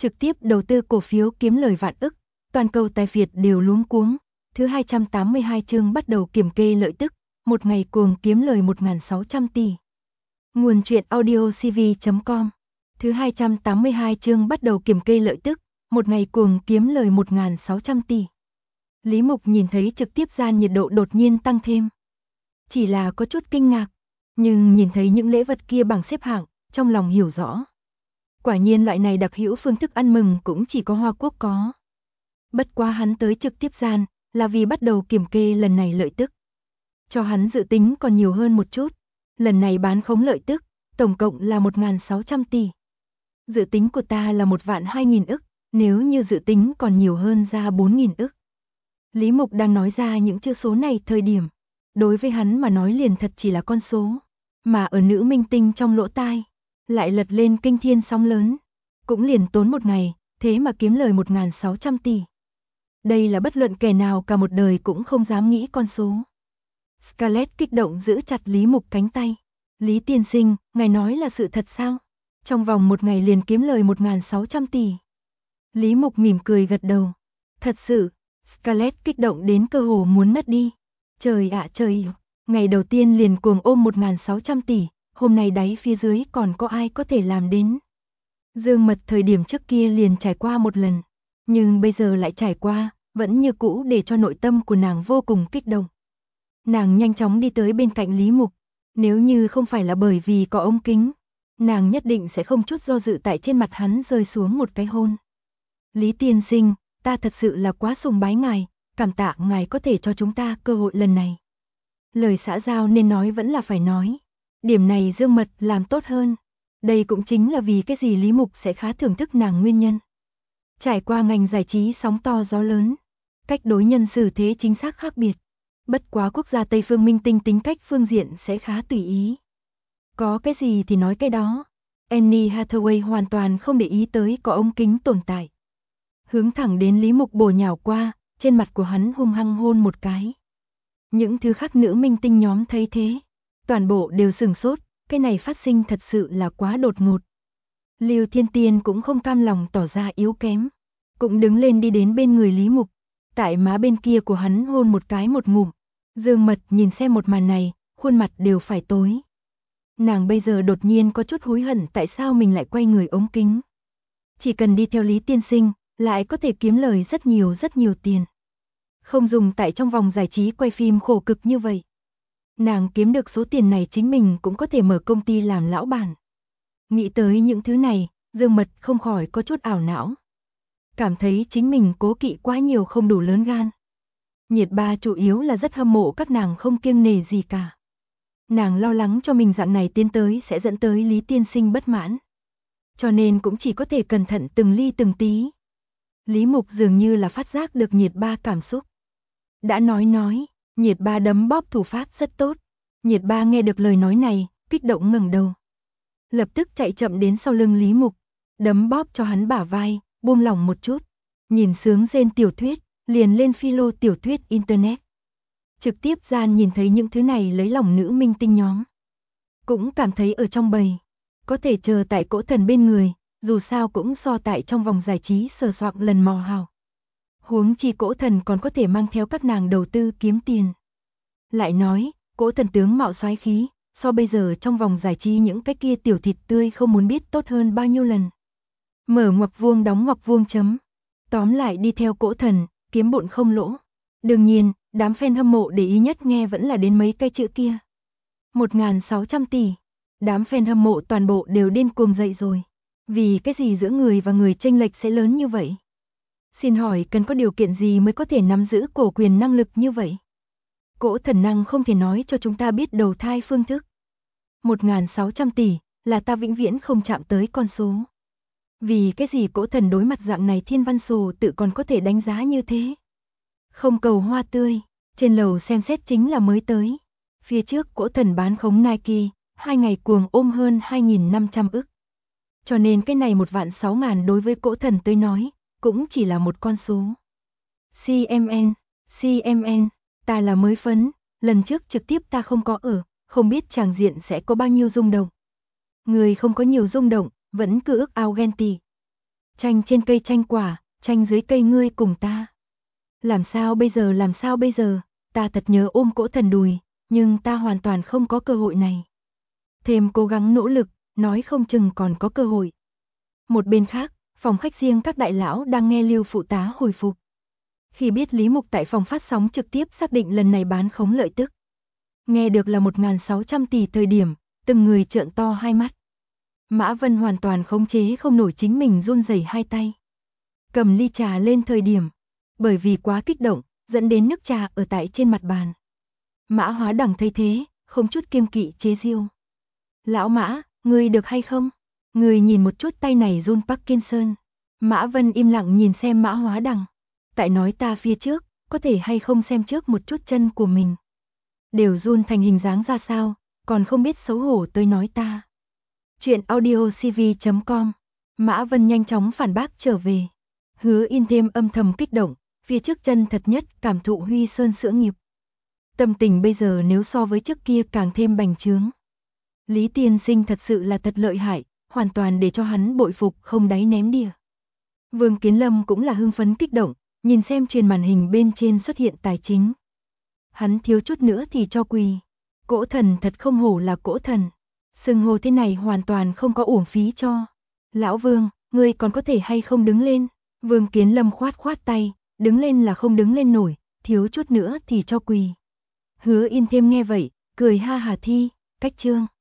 trực tiếp đầu tư cổ phiếu kiếm lời vạn ức, toàn cầu tài phiệt đều luống cuống. Thứ 282 chương bắt đầu kiểm kê lợi tức, một ngày cuồng kiếm lời 1.600 tỷ. Nguồn truyện audio cv.com. Thứ 282 chương bắt đầu kiểm kê lợi tức, một ngày cuồng kiếm lời 1.600 tỷ. Lý Mục nhìn thấy trực tiếp gian nhiệt độ đột nhiên tăng thêm. Chỉ là có chút kinh ngạc, nhưng nhìn thấy những lễ vật kia bảng xếp hạng, trong lòng hiểu rõ. Quả nhiên loại này đặc hữu phương thức ăn mừng cũng chỉ có Hoa Quốc có. Bất quá hắn tới trực tiếp gian, là vì bắt đầu kiểm kê lần này lợi tức. Cho hắn dự tính còn nhiều hơn một chút, lần này bán khống lợi tức, tổng cộng là 1.600 tỷ. Dự tính của ta là 1.200.000 ức, nếu như dự tính còn nhiều hơn ra 4.000 ức. Lý Mục đang nói ra những chữ số này thời điểm, đối với hắn mà nói liền thật chỉ là con số, mà ở nữ minh tinh trong lỗ tai, lại lật lên kinh thiên sóng lớn. Cũng liền tốn một ngày, thế mà kiếm lời 1.600 tỷ. Đây là bất luận kẻ nào cả một đời cũng không dám nghĩ con số. Scarlett kích động giữ chặt Lý Mục cánh tay. Lý tiên sinh, ngài nói là sự thật sao? Trong vòng một ngày liền kiếm lời 1.600 tỷ. Lý Mục mỉm cười gật đầu. Thật sự, Scarlett kích động đến cơ hồ muốn mất đi. Trời ạ trời, ngày đầu tiên liền cuồng ôm 1.600 tỷ, hôm nay đáy phía dưới còn có ai có thể làm đến. Dương Mật thời điểm trước kia liền trải qua một lần, nhưng bây giờ lại trải qua, vẫn như cũ để cho nội tâm của nàng vô cùng kích động. Nàng nhanh chóng đi tới bên cạnh Lý Mục, nếu như không phải là bởi vì có ống kính, nàng nhất định sẽ không chút do dự tại trên mặt hắn rơi xuống một cái hôn. Lý tiên sinh, ta thật sự là quá sùng bái ngài, cảm tạ ngài có thể cho chúng ta cơ hội lần này. Lời xã giao nên nói vẫn là phải nói, điểm này Dương Mật làm tốt hơn. Đây cũng chính là vì cái gì Lý Mục sẽ khá thưởng thức nàng nguyên nhân. Trải qua ngành giải trí sóng to gió lớn, cách đối nhân xử thế chính xác khác biệt. Bất quá quốc gia Tây phương minh tinh tính cách phương diện sẽ khá tùy ý. Có cái gì thì nói cái đó. Anne Hathaway hoàn toàn không để ý tới có ống kính tồn tại. Hướng thẳng đến Lý Mục bổ nhào qua, trên mặt của hắn hung hăng hôn một cái. Những thứ khác nữ minh tinh nhóm thấy thế, toàn bộ đều sửng sốt, cái này phát sinh thật sự là quá đột ngột. Lưu Thiên Tiên cũng không cam lòng tỏ ra yếu kém, cũng đứng lên đi đến bên người Lý Mục, tại má bên kia của hắn hôn một cái một ngụm. Dương Mật nhìn xem một màn này, khuôn mặt đều phải tối. Nàng bây giờ đột nhiên có chút hối hận tại sao mình lại quay người ống kính. Chỉ cần đi theo Lý tiên sinh, lại có thể kiếm lời rất nhiều tiền. Không dùng tại trong vòng giải trí quay phim khổ cực như vậy. Nàng kiếm được số tiền này chính mình cũng có thể mở công ty làm lão bản. Nghĩ tới những thứ này, Dương Mật không khỏi có chút ảo não. Cảm thấy chính mình cố kỵ quá nhiều không đủ lớn gan. Nhiệt Ba chủ yếu là rất hâm mộ các nàng không kiêng nể gì cả. Nàng lo lắng cho mình dạng này tiến tới sẽ dẫn tới Lý tiên sinh bất mãn. Cho nên cũng chỉ có thể cẩn thận từng ly từng tí. Lý Mục dường như là phát giác được Nhiệt Ba cảm xúc. Đã nói, Nhiệt Ba đấm bóp thủ pháp rất tốt. Nhiệt Ba nghe được lời nói này, kích động ngẩng đầu. Lập tức chạy chậm đến sau lưng Lý Mục, đấm bóp cho hắn bả vai, buông lỏng một chút. Nhìn sướng rên tiểu thuyết, liền lên philo tiểu thuyết internet. Trực tiếp gian nhìn thấy những thứ này lấy lòng nữ minh tinh nhóm. Cũng cảm thấy ở trong bầy, có thể chờ tại Cỗ Thần bên người, dù sao cũng so tại trong vòng giải trí sờ soạng lần mò hào. Huống chi Cỗ Thần còn có thể mang theo các nàng đầu tư kiếm tiền. Lại nói, Cỗ Thần tướng mạo soái khí, so bây giờ trong vòng giải trí những cái kia tiểu thịt tươi không muốn biết tốt hơn bao nhiêu lần. Mở ngoặc vuông đóng ngoặc vuông chấm. Tóm lại đi theo Cỗ Thần, kiếm bộn không lỗ. Đương nhiên, đám fan hâm mộ để ý nhất nghe vẫn là đến mấy cái chữ kia. 1.600 tỷ. Đám fan hâm mộ toàn bộ đều điên cuồng dậy rồi. Vì cái gì giữa người và người chênh lệch sẽ lớn như vậy? Xin hỏi cần có điều kiện gì mới có thể nắm giữ cổ quyền năng lực như vậy? Cỗ Thần năng không thể nói cho chúng ta biết đầu thai phương thức. 1.600 tỷ là ta vĩnh viễn không chạm tới con số. Vì cái gì Cỗ Thần đối mặt dạng này thiên văn sổ tự còn có thể đánh giá như thế? Không cầu hoa tươi, trên lầu xem xét chính là mới tới. Phía trước Cỗ Thần bán khống Nike, 2 ngày cuồng ôm hơn 2.500 ức. Cho nên cái này 1.600.000 đối với Cỗ Thần tới nói, cũng chỉ là một con số. CMN, ta là mới phấn, lần trước trực tiếp ta không có ở, không biết tràng diện sẽ có bao nhiêu rung động. Người không có nhiều rung động, vẫn cứ ước ao ghen tị. Chanh trên cây chanh quả, chanh dưới cây ngươi cùng ta. Làm sao bây giờ, ta thật nhớ ôm Cỗ Thần đùi, nhưng ta hoàn toàn không có cơ hội này. Thêm cố gắng nỗ lực, nói không chừng còn có cơ hội. Một bên khác, phòng khách riêng các đại lão đang nghe Lưu phụ tá hồi phục. Khi biết Lý Mục tại phòng phát sóng trực tiếp xác định lần này bán khống lợi tức. Nghe được là 1.600 tỷ thời điểm, từng người trợn to hai mắt. Mã Vân hoàn toàn khống chế không nổi chính mình run rẩy hai tay. Cầm ly trà lên thời điểm, bởi vì quá kích động, dẫn đến nước trà ở tại trên mặt bàn. Mã Hóa Đằng thấy thế, không chút kiêng kỵ chế giễu. Lão Mã, ngươi được hay không? Ngươi nhìn một chút tay này run Parkinson. Mã Vân im lặng nhìn xem Mã Hóa Đằng. Tại nói ta phía trước, có thể hay không xem trước một chút chân của mình. Đều run thành hình dáng ra sao, còn không biết xấu hổ tới nói ta. Chuyện audiocv.com. Mã Vân nhanh chóng phản bác trở về. Hứa In thêm âm thầm kích động, phía trước chân thật nhất cảm thụ Huy Sơn sữa nghiệp. Tâm tình bây giờ nếu so với trước kia càng thêm bành trướng. Lý tiên sinh thật sự là thật lợi hại, hoàn toàn để cho hắn bội phục không đáy ném đìa. Vương Kiến Lâm cũng là hưng phấn kích động, nhìn xem truyền màn hình bên trên xuất hiện tài chính. Hắn thiếu chút nữa thì cho quỳ. Cỗ Thần thật không hổ là Cỗ Thần. Xưng hô thế này hoàn toàn không có uổng phí cho. Lão Vương, ngươi còn có thể hay không đứng lên? Vương Kiến Lâm khoát tay, đứng lên là không đứng lên nổi, thiếu chút nữa thì cho quỳ. Hứa In thêm nghe vậy, cười ha hà thi, cách trương.